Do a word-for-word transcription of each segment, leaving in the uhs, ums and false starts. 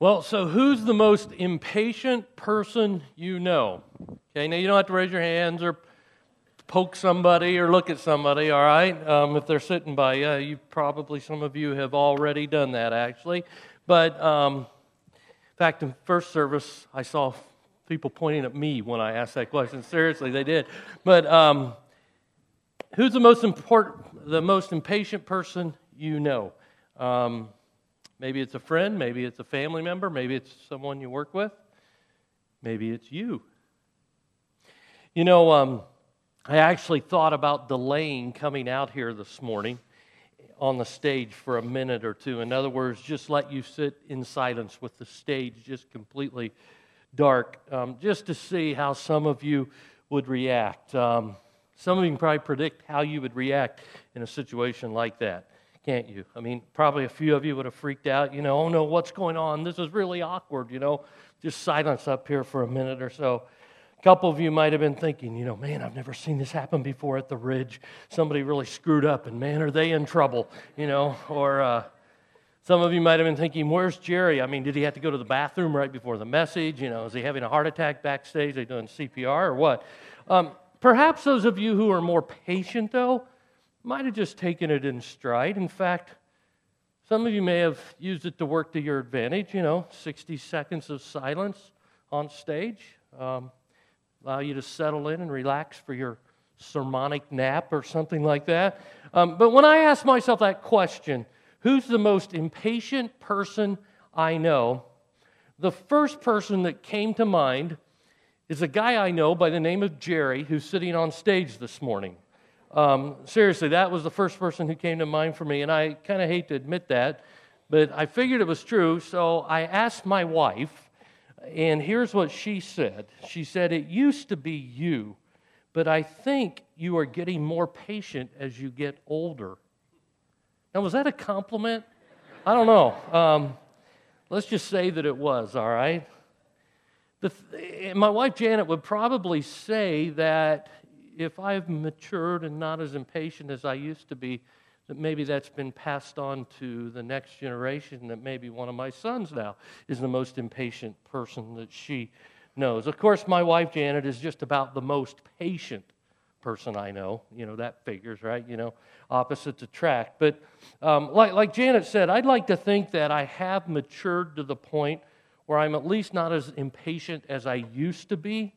Well, so who's the most impatient person you know? Okay, now you don't have to raise your hands or poke somebody or look at somebody, all right? Um, if they're sitting by you, you probably, some of you have already done that, actually. But, um, in fact, in first service, I saw people pointing at me when I asked that question. Seriously, they did. But um, who's the most important, the most impatient person you know? Um, maybe it's a friend, maybe it's a family member, maybe it's someone you work with, maybe it's you. You know, um, I actually thought about delaying coming out here this morning on the stage for a minute or two. In other words, just let you sit in silence with the stage just completely dark, um, just to see how some of you would react. Um, some of you can probably predict how you would react in a situation like that, can't you? I mean, probably a few of you would have freaked out, you know, oh no, what's going on? This is really awkward, you know, just silence up here for a minute or so. A couple of you might have been thinking, you know, man, I've never seen this happen before at the Ridge. Somebody really screwed up, and man, are they in trouble, you know? Or uh, some of you might have been thinking, where's Jerry? I mean, did he have to go to the bathroom right before the message? You know, is he having a heart attack backstage? Are they doing C P R or what? Um, perhaps those of you who are more patient, though, might have just taken it in stride. In fact, some of you may have used it to work to your advantage, you know, sixty seconds of silence on stage. Um, allow you to settle in and relax for your sermonic nap or something like that. Um, but when I ask myself that question, who's the most impatient person I know, the first person that came to mind is a guy I know by the name of Jerry, who's sitting on stage this morning. Um, seriously, that was the first person who came to mind for me, and I kind of hate to admit that, but I figured it was true, so I asked my wife, and here's what she said. She said, it used to be you, but I think you are getting more patient as you get older. Now, was that a compliment? I don't know. Um, let's just say that it was, all right? The th- my wife Janet would probably say that if I've matured and not as impatient as I used to be, that maybe that's been passed on to the next generation, that maybe one of my sons now is the most impatient person that she knows. Of course, my wife Janet is just about the most patient person I know. You know, that figures, right? You know, opposites attract. But um, like, like Janet said, I'd like to think that I have matured to the point where I'm at least not as impatient as I used to be.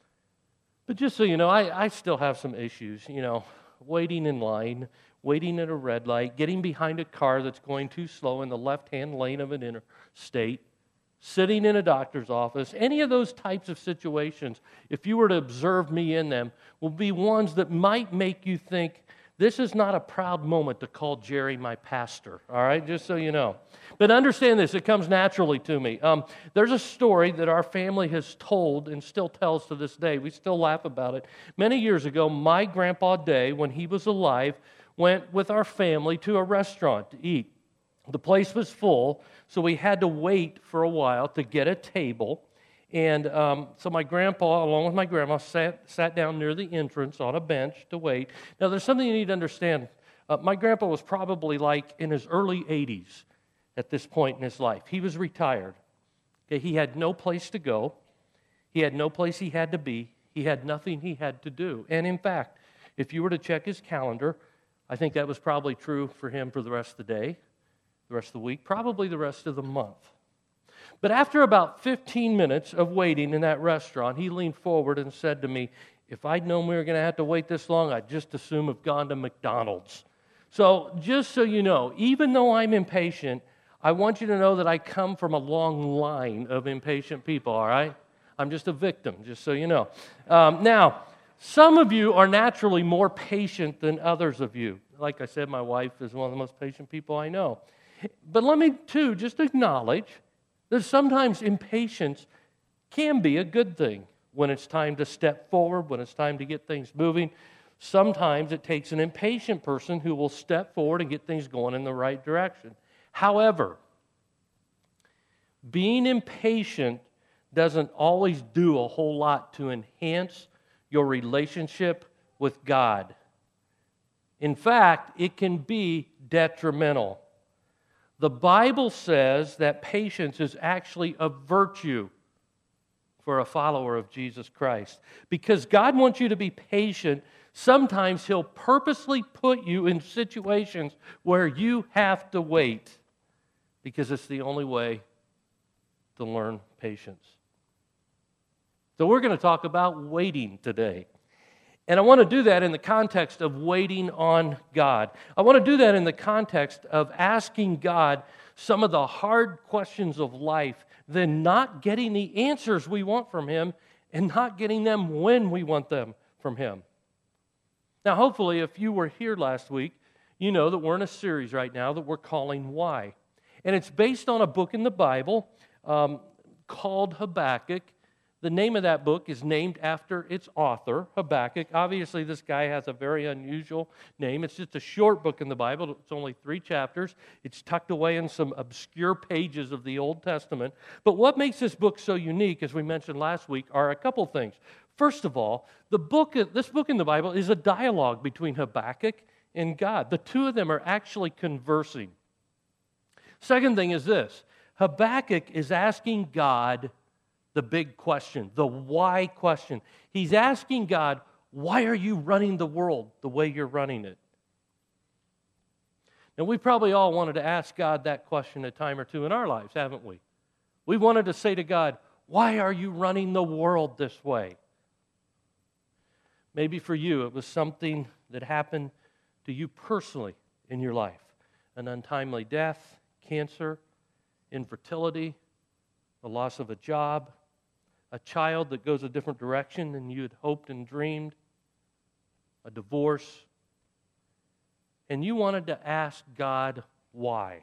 But just so you know, I, I still have some issues, you know, waiting in line, waiting at a red light, getting behind a car that's going too slow in the left-hand lane of an interstate, sitting in a doctor's office. Any of those types of situations, if you were to observe me in them, will be ones that might make you think, this is not a proud moment to call Jerry my pastor, all right, just so you know. But understand this, it comes naturally to me. Um, there's a story that our family has told and still tells to this day. We still laugh about it. Many years ago, my grandpa Day, when he was alive, went with our family to a restaurant to eat. The place was full, so we had to wait for a while to get a table. And um, so my grandpa, along with my grandma, sat, sat down near the entrance on a bench to wait. Now, there's something you need to understand. Uh, my grandpa was probably like in his early eighties at this point in his life. He was retired. Okay, he had no place to go. He had no place he had to be. He had nothing he had to do. And in fact, if you were to check his calendar, I think that was probably true for him for the rest of the day, the rest of the week, probably the rest of the month. But after about fifteen minutes of waiting in that restaurant, he leaned forward and said to me, if I'd known we were going to have to wait this long, I'd just assume have gone to McDonald's. So just so you know, even though I'm impatient, I want you to know that I come from a long line of impatient people, all right? I'm just a victim, just so you know. Um, now, some of you are naturally more patient than others of you. Like I said, my wife is one of the most patient people I know. But let me, too, just acknowledge that sometimes impatience can be a good thing when it's time to step forward, when it's time to get things moving. Sometimes it takes an impatient person who will step forward and get things going in the right direction. However, being impatient doesn't always do a whole lot to enhance your relationship with God. In fact, it can be detrimental. The Bible says that patience is actually a virtue for a follower of Jesus Christ. Because God wants you to be patient, sometimes He'll purposely put you in situations where you have to wait, because it's the only way to learn patience. So we're going to talk about waiting today. And I want to do that in the context of waiting on God. I want to do that in the context of asking God some of the hard questions of life, then not getting the answers we want from Him and not getting them when we want them from Him. Now, hopefully, if you were here last week, you know that we're in a series right now that we're calling Why. And it's based on a book in the Bible um, called Habakkuk. The name of that book is named after its author, Habakkuk. Obviously, this guy has a very unusual name. It's just a short book in the Bible. It's only three chapters. It's tucked away in some obscure pages of the Old Testament. But what makes this book so unique, as we mentioned last week, are a couple things. First of all, the book, this book in the Bible is a dialogue between Habakkuk and God. The two of them are actually conversing. Second thing is this: Habakkuk is asking God the big question, the why question. He's asking God, why are you running the world the way you're running it? Now, we probably all wanted to ask God that question a time or two in our lives, haven't we? We wanted to say to God, why are you running the world this way? Maybe for you, it was something that happened to you personally in your life. An untimely death, cancer, infertility, the loss of a job, a child that goes a different direction than you had hoped and dreamed, a divorce, and you wanted to ask God why.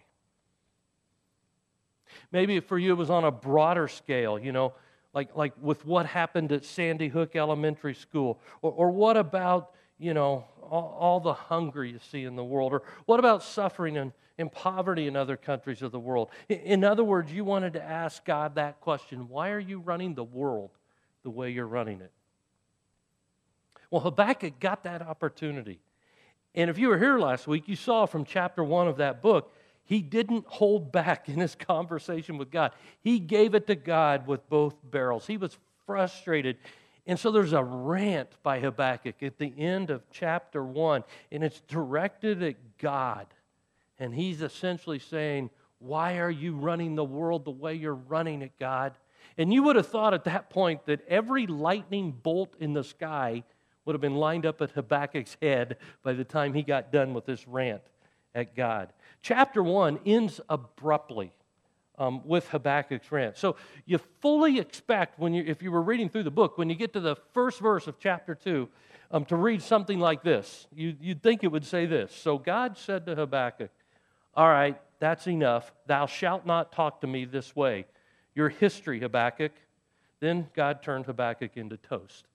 Maybe for you it was on a broader scale, you know, like, like with what happened at Sandy Hook Elementary School, or, or what about, you know, all, all the hunger you see in the world, or what about suffering and, and poverty in other countries of the world. In, in other words, you wanted to ask God that question, why are you running the world the way you're running it? Well, Habakkuk got that opportunity. And if you were here last week, you saw from chapter one of that book, he didn't hold back in his conversation with God. He gave it to God with both barrels. He was frustrated. And so there's a rant by Habakkuk at the end of chapter one, and it's directed at God. And he's essentially saying, why are you running the world the way you're running it, God? And you would have thought at that point that every lightning bolt in the sky would have been lined up at Habakkuk's head by the time he got done with this rant at God. Chapter one ends abruptly um, with Habakkuk's rant. So you fully expect, when you, if you were reading through the book, when you get to the first verse of chapter two, um, to read something like this. You, you'd think it would say this. So God said to Habakkuk, all right, that's enough. Thou shalt not talk to me this way. Your history, Habakkuk. Then God turned Habakkuk into toast.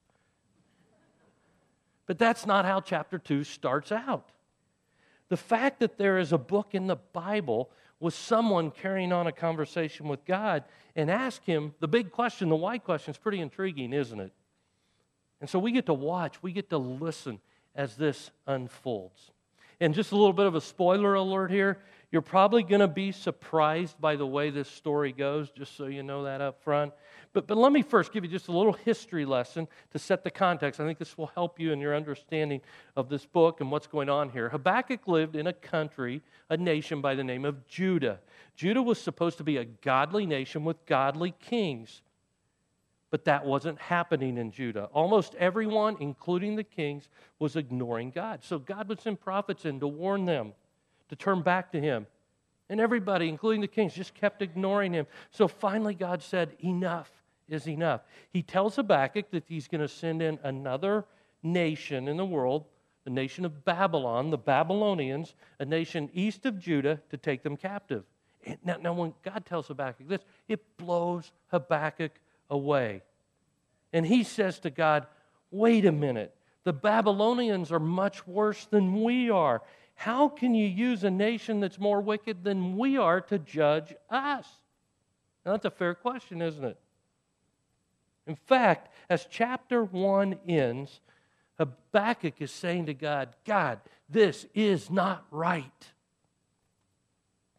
But that's not how chapter two starts out. The fact that there is a book in the Bible with someone carrying on a conversation with God and ask Him the big question, the why question, is pretty intriguing, isn't it? And so we get to watch, we get to listen as this unfolds. And just a little bit of a spoiler alert here, you're probably going to be surprised by the way this story goes, just so you know that up front. But, but let me first give you just a little history lesson to set the context. I think this will help you in your understanding of this book and what's going on here. Habakkuk lived in a country, a nation by the name of Judah. Judah was supposed to be a godly nation with godly kings. But that wasn't happening in Judah. Almost everyone, including the kings, was ignoring God. So God would send prophets in to warn them to turn back to Him. And everybody, including the kings, just kept ignoring Him. So finally God said, enough is enough. He tells Habakkuk that He's going to send in another nation in the world, the nation of Babylon, the Babylonians, a nation east of Judah, to take them captive. And now, now when God tells Habakkuk this, it blows Habakkuk away. And he says to God, wait a minute, the Babylonians are much worse than we are. How can you use a nation that's more wicked than we are to judge us? Now, that's a fair question, isn't it? In fact, as chapter one ends, Habakkuk is saying to God, God, this is not right.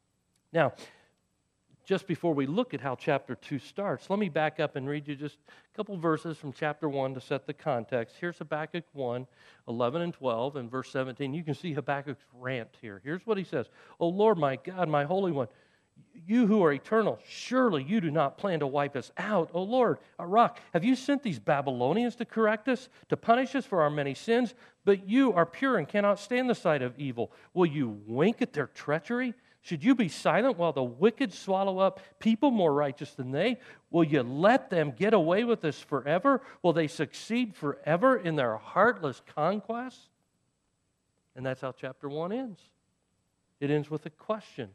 Now, just before we look at how chapter two starts, let me back up and read you just a couple verses from chapter one to set the context. Here's Habakkuk one, eleven and twelve, and verse seventeen. You can see Habakkuk's rant here. Here's what he says. "O Lord, my God, my Holy One, you who are eternal, surely you do not plan to wipe us out. O Lord, our rock, have you sent these Babylonians to correct us, to punish us for our many sins? But you are pure and cannot stand the sight of evil. Will you wink at their treachery? Should you be silent while the wicked swallow up people more righteous than they? Will you let them get away with this forever? Will they succeed forever in their heartless conquests?" And that's how chapter one ends. It ends with a question.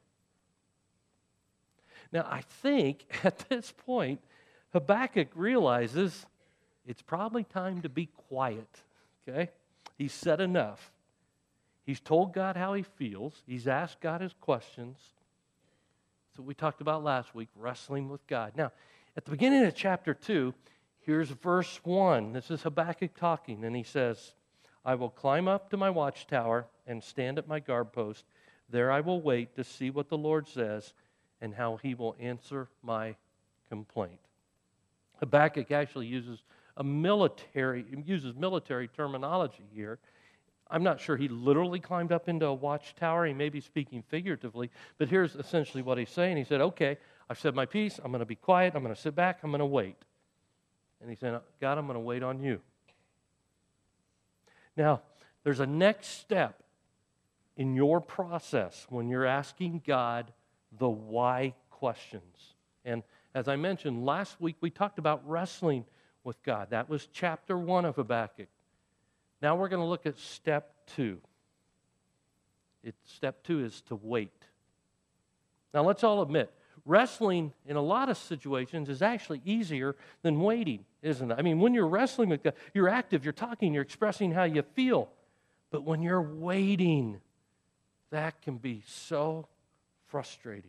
Now, I think at this point, Habakkuk realizes it's probably time to be quiet, okay? He's said enough. He's told God how he feels. He's asked God his questions. That's what we talked about last week, wrestling with God. Now, at the beginning of chapter two, here's verse one. This is Habakkuk talking, and he says, "I will climb up to my watchtower and stand at my guard post. There I will wait to see what the Lord says and how he will answer my complaint." Habakkuk actually uses a military, uses military terminology here. I'm not sure he literally climbed up into a watchtower. He may be speaking figuratively, but here's essentially what he's saying. He said, okay, I've said my piece. I'm going to be quiet. I'm going to sit back. I'm going to wait. And he said, God, I'm going to wait on you. Now, there's a next step in your process when you're asking God the why questions. And as I mentioned, last week we talked about wrestling with God. That was chapter one of Habakkuk. Now we're going to look at step two. It, step two is to wait. Now let's all admit, wrestling in a lot of situations is actually easier than waiting, isn't it? I mean, when you're wrestling with God, you're active, you're talking, you're expressing how you feel. But when you're waiting, that can be so frustrating.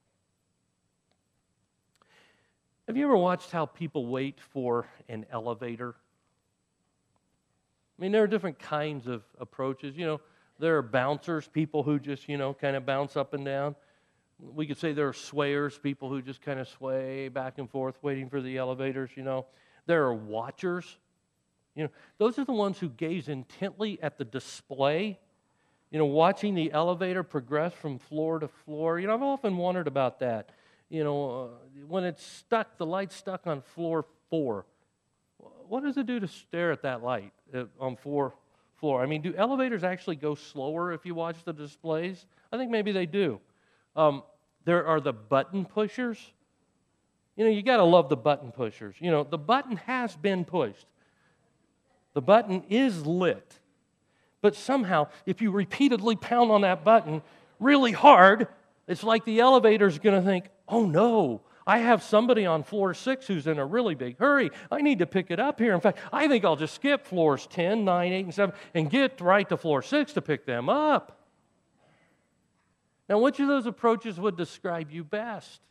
Have you ever watched how people wait for an elevator? I mean, there are different kinds of approaches. You know, there are bouncers, people who just, you know, kind of bounce up and down. We could say there are swayers, people who just kind of sway back and forth waiting for the elevators, you know. There are watchers. You know, those are the ones who gaze intently at the display, you know, watching the elevator progress from floor to floor. You know, I've often wondered about that. You know, uh, when it's stuck, the light's stuck on floor four. What does it do to stare at that light on floor floor? I mean, do elevators actually go slower if you watch the displays? I think maybe they do. Um, there are the button pushers. You know, you got to love the button pushers. You know, the button has been pushed. The button is lit. But somehow, if you repeatedly pound on that button really hard, it's like the elevator's going to think, oh no, I have somebody on floor six who's in a really big hurry. I need to pick it up here. In fact, I think I'll just skip floors ten, nine, eight, and seven and get right to floor six to pick them up. Now, which of those approaches would describe you best?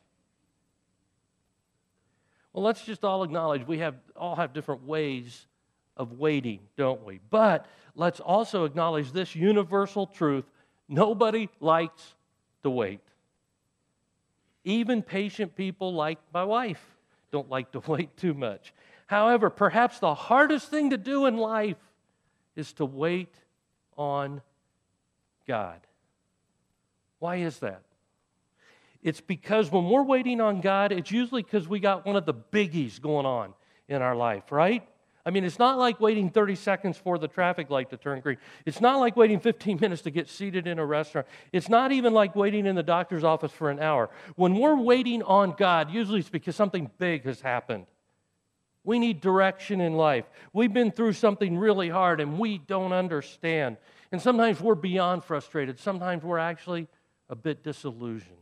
Well, let's just all acknowledge we have all have different ways of waiting, don't we? But let's also acknowledge this universal truth. Nobody likes to wait. Even patient people like my wife don't like to wait too much. However, perhaps the hardest thing to do in life is to wait on God. Why is that? It's because when we're waiting on God, it's usually because we got one of the biggies going on in our life, right? I mean, it's not like waiting thirty seconds for the traffic light to turn green. It's not like waiting fifteen minutes to get seated in a restaurant. It's not even like waiting in the doctor's office for an hour. When we're waiting on God, usually it's because something big has happened. We need direction in life. We've been through something really hard and we don't understand. And sometimes we're beyond frustrated. Sometimes we're actually a bit disillusioned.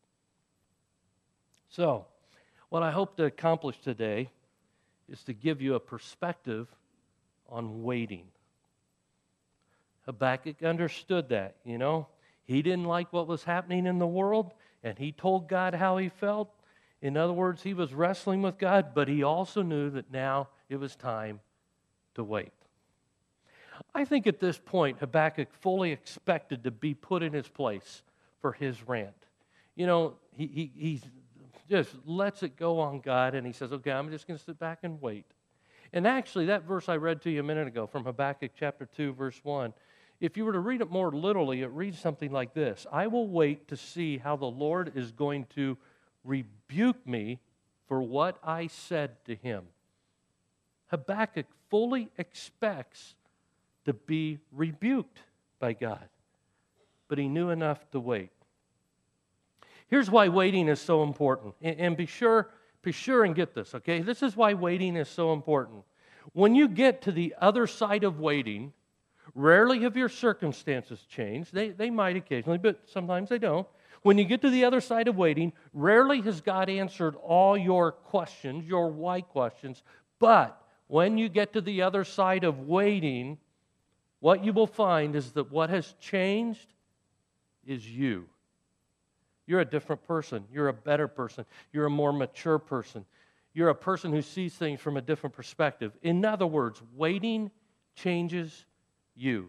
So, what I hope to accomplish today is to give you a perspective on waiting. Habakkuk understood that, you know. He didn't like what was happening in the world, and he told God how he felt. In other words, he was wrestling with God, but he also knew that now it was time to wait. I think at this point, Habakkuk fully expected to be put in his place for his rant. you know, he, he he just lets it go on God, and he says, okay, I'm just going to sit back and wait. And actually, that verse I read to you a minute ago from Habakkuk chapter two, verse one, if you were to read it more literally, it reads something like this: I will wait to see how the Lord is going to rebuke me for what I said to him. Habakkuk fully expects to be rebuked by God, but he knew enough to wait. Here's why waiting is so important, and, and be sure, be sure and get this, okay? This is why waiting is so important. When you get to the other side of waiting, rarely have your circumstances changed. They, they might occasionally, but sometimes they don't. When you get to the other side of waiting, rarely has God answered all your questions, your why questions, but when you get to the other side of waiting, what you will find is that what has changed is you. You're a different person. You're a better person. You're a more mature person. You're a person who sees things from a different perspective. In other words, waiting changes you.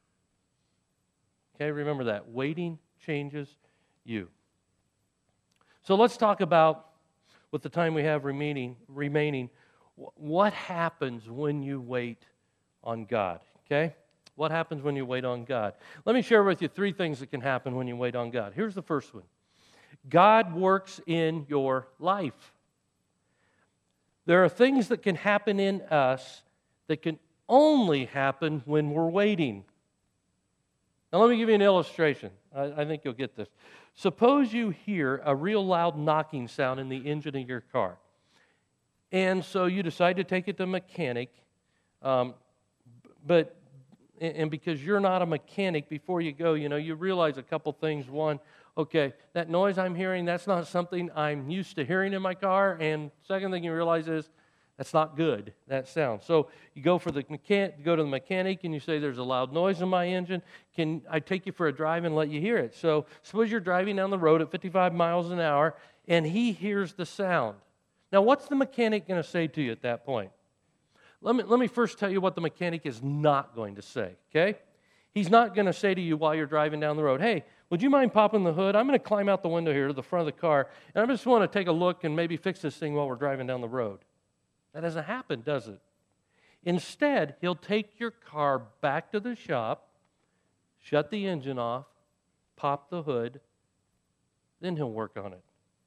Okay, remember that. Waiting changes you. So let's talk about, with the time we have remaining, remaining, what happens when you wait on God, okay? What happens when you wait on God? Let me share with you three things that can happen when you wait on God. Here's the first one. God works in your life. There are things that can happen in us that can only happen when we're waiting. Now let me give you an illustration. I, I think you'll get this. Suppose you hear a real loud knocking sound in the engine of your car. And so you decide to take it to a mechanic, um, but and because you're not a mechanic, before you go, you know, you realize a couple things. One, okay, that noise I'm hearing, that's not something I'm used to hearing in my car. And second thing you realize is that's not good, that sound. So you go for the mechan- go to the mechanic and you say, there's a loud noise in my engine. Can I take you for a drive and let you hear it? So suppose you're driving down the road at fifty-five miles an hour and he hears the sound. Now, what's the mechanic going to say to you at that point? Let me, let me first tell you what the mechanic is not going to say, okay? He's not going to say to you while you're driving down the road, hey, would you mind popping the hood? I'm going to climb out the window here to the front of the car, and I just want to take a look and maybe fix this thing while we're driving down the road. That doesn't happen, does it? Instead, he'll take your car back to the shop, shut the engine off, pop the hood, then he'll work on it.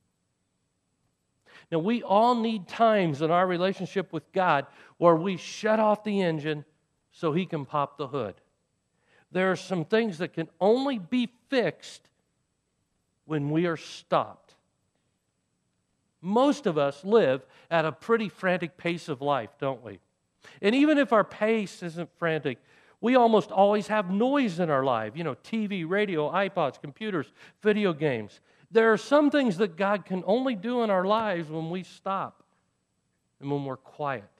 Now, we all need times in our relationship with God where we shut off the engine so he can pop the hood. There are some things that can only be fixed when we are stopped. Most of us live at a pretty frantic pace of life, don't we? And even if our pace isn't frantic, we almost always have noise in our life. You know, T V, radio, iPods, computers, video games. There are some things that God can only do in our lives when we stop and when we're quiet.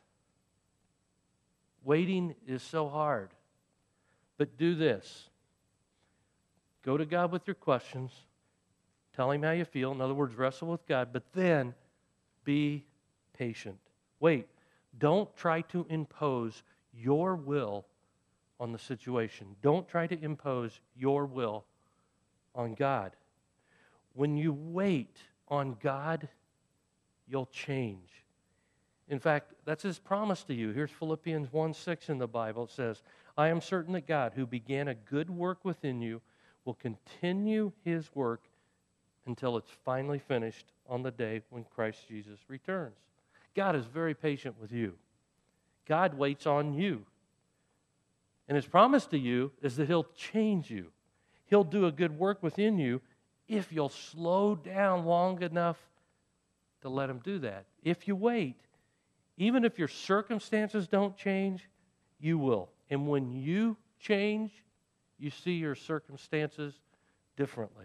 Waiting is so hard. But do this. Go to God with your questions. Tell him how you feel. In other words, wrestle with God. But then be patient. Wait. Don't try to impose your will on the situation. Don't try to impose your will on God. When you wait on God, you'll change. In fact, that's his promise to you. Here's Philippians one six in the Bible. It says, I am certain that God, who began a good work within you, will continue his work until it's finally finished on the day when Christ Jesus returns. God is very patient with you. God waits on you. And his promise to you is that he'll change you. He'll do a good work within you if you'll slow down long enough to let him do that. If you wait, even if your circumstances don't change, you will. And when you change, you see your circumstances differently.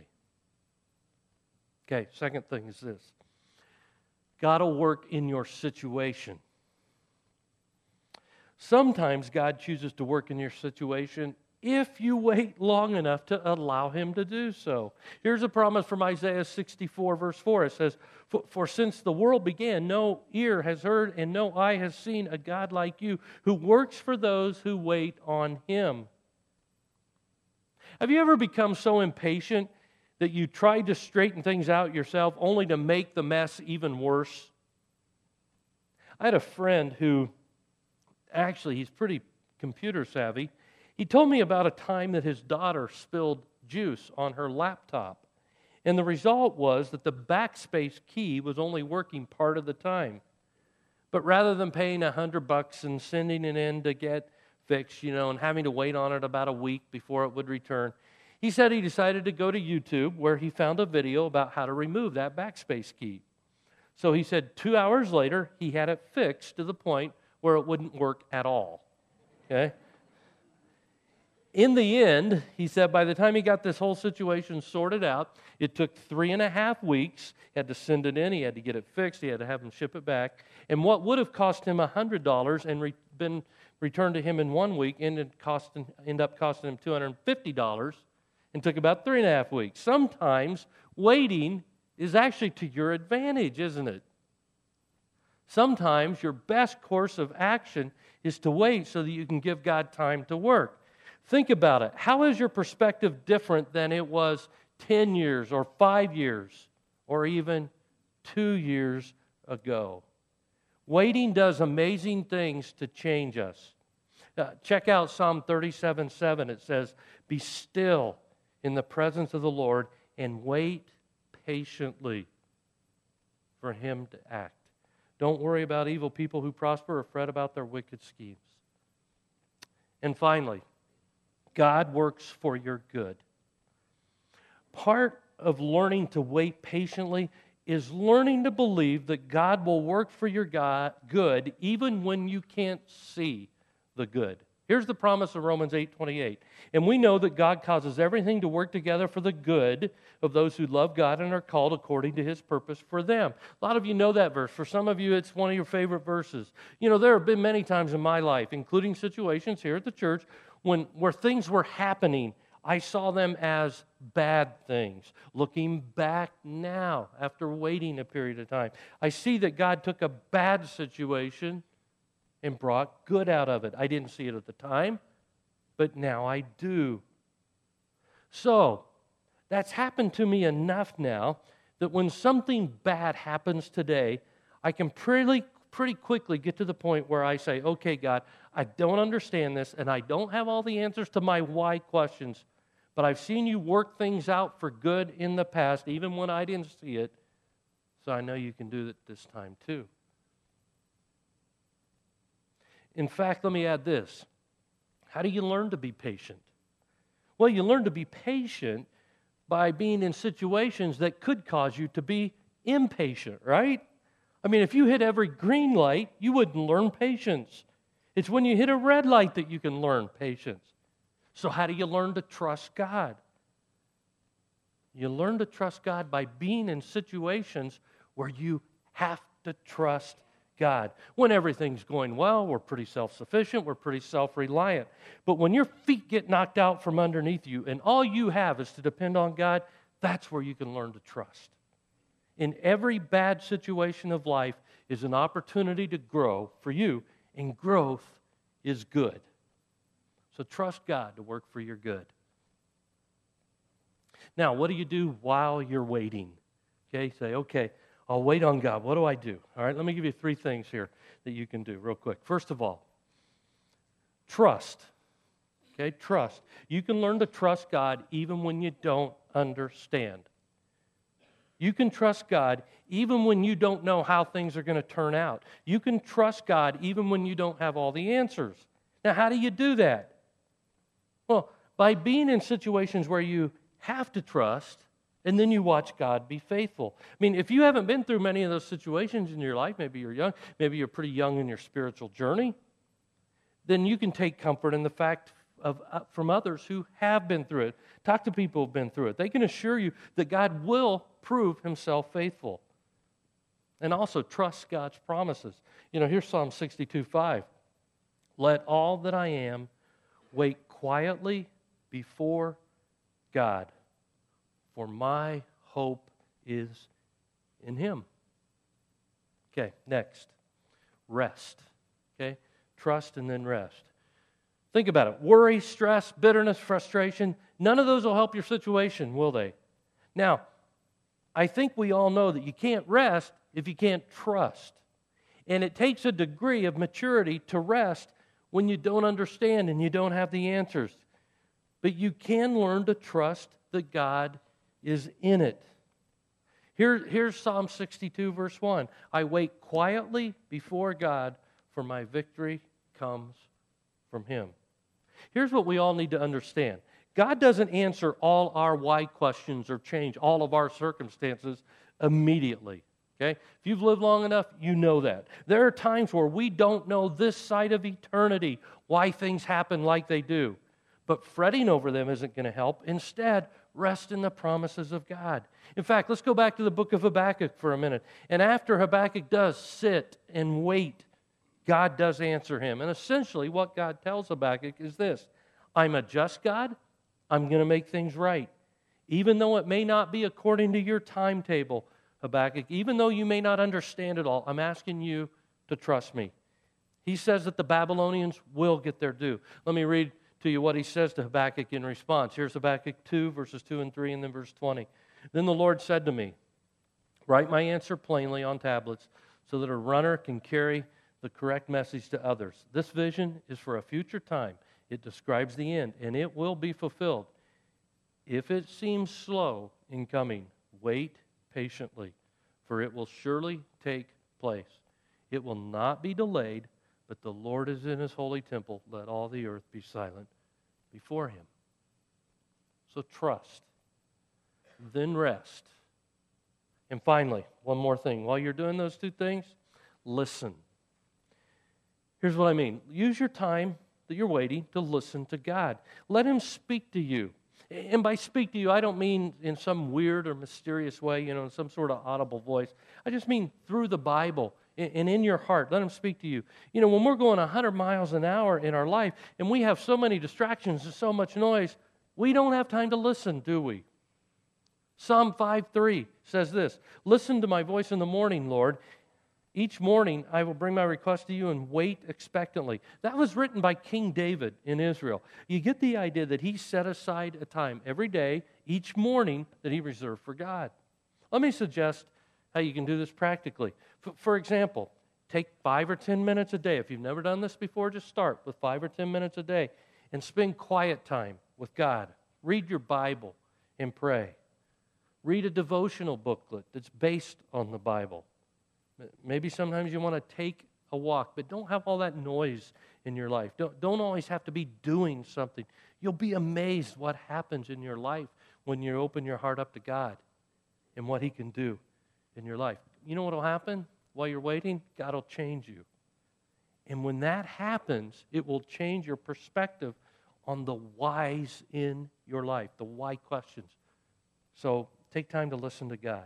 Okay, second thing is this. God will work in your situation. Sometimes God chooses to work in your situation if you wait long enough to allow him to do so. Here's a promise from Isaiah sixty-four, verse four. It says, for, for since the world began, no ear has heard and no eye has seen a God like you who works for those who wait on him. Have you ever become so impatient that you tried to straighten things out yourself only to make the mess even worse? I had a friend who, actually, he's pretty computer savvy. He told me about a time that his daughter spilled juice on her laptop. And the result was that the backspace key was only working part of the time. But rather than paying a hundred bucks and sending it in to get fixed, you know, and having to wait on it about a week before it would return, he said he decided to go to YouTube, where he found a video about how to remove that backspace key. So he said two hours later, he had it fixed to the point where it wouldn't work at all. Okay? In the end, he said by the time he got this whole situation sorted out, it took three and a half weeks. He had to send it in. He had to get it fixed. He had to have them ship it back. And what would have cost him one hundred dollars and re- been returned to him in one week ended, costing, ended up costing him two hundred fifty dollars and took about three and a half weeks. Sometimes waiting is actually to your advantage, isn't it? Sometimes your best course of action is to wait so that you can give God time to work. Think about it. How is your perspective different than it was ten years or five years or even two years ago? Waiting does amazing things to change us. Uh, check out Psalm thirty-seven seven. It says, "Be still in the presence of the Lord and wait patiently for Him to act." Don't worry about evil people who prosper or fret about their wicked schemes. And finally, God works for your good. Part of learning to wait patiently is learning to believe that God will work for your God good even when you can't see the good. Here's the promise of Romans eight twenty-eight. "And we know that God causes everything to work together for the good of those who love God and are called according to His purpose for them." A lot of you know that verse. For some of you, it's one of your favorite verses. You know, there have been many times in my life, including situations here at the church, when where things were happening, I saw them as bad things. Looking back now, after waiting a period of time, I see that God took a bad situation and brought good out of it. I didn't see it at the time, but now I do. So, that's happened to me enough now that when something bad happens today, I can pretty pretty quickly get to the point where I say, "Okay, God, I don't understand this, and I don't have all the answers to my why questions, but I've seen you work things out for good in the past, even when I didn't see it, so I know you can do it this time too." In fact, let me add this. How do you learn to be patient? Well, you learn to be patient by being in situations that could cause you to be impatient, right? I mean, if you hit every green light, you wouldn't learn patience. It's when you hit a red light that you can learn patience. So how do you learn to trust God? You learn to trust God by being in situations where you have to trust God. When everything's going well, we're pretty self-sufficient, we're pretty self-reliant. But when your feet get knocked out from underneath you and all you have is to depend on God, that's where you can learn to trust. In every bad situation of life is an opportunity to grow for you, and growth is good. So trust God to work for your good. Now, what do you do while you're waiting? Okay, say, okay, I'll wait on God. What do I do? All right, let me give you three things here that you can do real quick. First of all, trust. Okay, trust. You can learn to trust God even when you don't understand. You can trust God even when you don't know how things are going to turn out. You can trust God even when you don't have all the answers. Now, how do you do that? Well, by being in situations where you have to trust, and then you watch God be faithful. I mean, if you haven't been through many of those situations in your life, maybe you're young, maybe you're pretty young in your spiritual journey, then you can take comfort in the fact of uh, from others who have been through it. Talk to people who've been through it. They can assure you that God will prove Himself faithful. And also trust God's promises. You know, here's Psalm sixty-two five. "Let all that I am wait quietly before God, for my hope is in Him." Okay, next. Rest. Okay, trust and then rest. Think about it. Worry, stress, bitterness, frustration, none of those will help your situation, will they? Now, I think we all know that you can't rest if you can't trust. And it takes a degree of maturity to rest when you don't understand and you don't have the answers. But you can learn to trust that God is in it. Here, here's Psalm sixty-two, verse one. I wait quietly before God, for my victory comes from Him. Here's what we all need to understand. God doesn't answer all our why questions or change all of our circumstances immediately. Okay? If you've lived long enough, you know that. There are times where we don't know this side of eternity why things happen like they do. But fretting over them isn't going to help. Instead, rest in the promises of God. In fact, let's go back to the book of Habakkuk for a minute. And after Habakkuk does sit and wait, God does answer him. And essentially what God tells Habakkuk is this: I'm a just God. I'm going to make things right. Even though it may not be according to your timetable, Habakkuk, even though you may not understand it all, I'm asking you to trust me. He says that the Babylonians will get their due. Let me read to you what he says to Habakkuk in response. Here's Habakkuk two, verses two and three, and then verse twenty. Then the Lord said to me, write my answer plainly on tablets so that a runner can carry the correct message to others. This vision is for a future time. It describes the end, and it will be fulfilled. If it seems slow in coming, wait patiently, for it will surely take place. It will not be delayed, but the Lord is in His holy temple. Let all the earth be silent before Him. So trust, then rest. And finally, one more thing. While you're doing those two things, listen. Here's what I mean. Use your time that you're waiting to listen to God. Let Him speak to you. And by speak to you, I don't mean in some weird or mysterious way, you know, in some sort of audible voice. I just mean through the Bible and in your heart. Let Him speak to you. You know, when we're going one hundred miles an hour in our life and we have so many distractions and so much noise, we don't have time to listen, do we? Psalm five three says this: listen to my voice in the morning, Lord. Each morning I will bring my request to you and wait expectantly. That was written by King David in Israel. You get the idea that he set aside a time every day, each morning, that he reserved for God. Let me suggest how you can do this practically. For, for example, take five or ten minutes a day. If you've never done this before, just start with five or ten minutes a day and spend quiet time with God. Read your Bible and pray. Read a devotional booklet that's based on the Bible. Maybe sometimes you want to take a walk, but don't have all that noise in your life. Don't, don't always have to be doing something. You'll be amazed what happens in your life when you open your heart up to God and what He can do in your life. You know what will happen while you're waiting? God will change you. And when that happens, it will change your perspective on the whys in your life, the why questions. So take time to listen to God.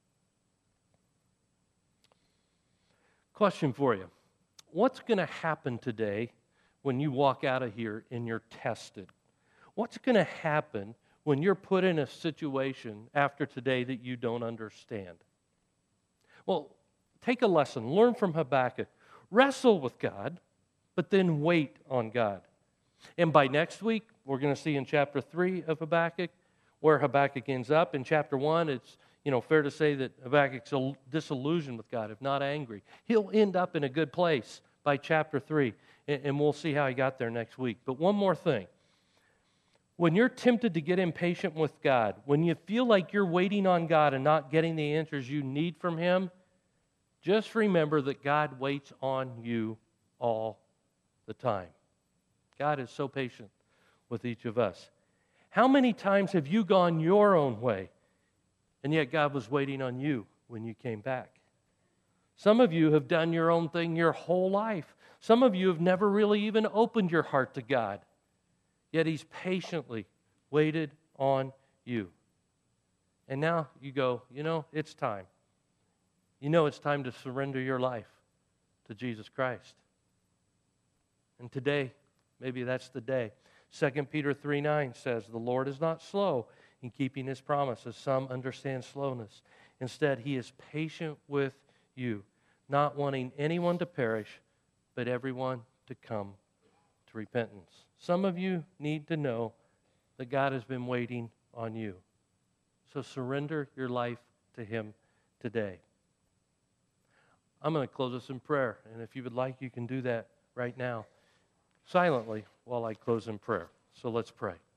Question for you. What's going to happen today when you walk out of here and you're tested? What's going to happen when you're put in a situation after today that you don't understand? Well, take a lesson. Learn from Habakkuk. Wrestle with God, but then wait on God. And by next week, we're going to see in chapter three of Habakkuk where Habakkuk ends up. In chapter one, it's You know, fair to say that Habakkuk's disillusioned with God, if not angry. He'll end up in a good place by chapter three, and we'll see how he got there next week. But one more thing. When you're tempted to get impatient with God, when you feel like you're waiting on God and not getting the answers you need from Him, just remember that God waits on you all the time. God is so patient with each of us. How many times have you gone your own way? And yet God was waiting on you when you came back. Some of you have done your own thing your whole life. Some of you have never really even opened your heart to God. Yet He's patiently waited on you. And now you go, you know, it's time. You know it's time to surrender your life to Jesus Christ. And today, maybe that's the day. Second Peter three nine says, the Lord is not slow in keeping His promises. Some understand slowness. Instead, He is patient with you, not wanting anyone to perish, but everyone to come to repentance. Some of you need to know that God has been waiting on you. So surrender your life to Him today. I'm going to close us in prayer, and if you would like, you can do that right now, silently, while I close in prayer. So let's pray.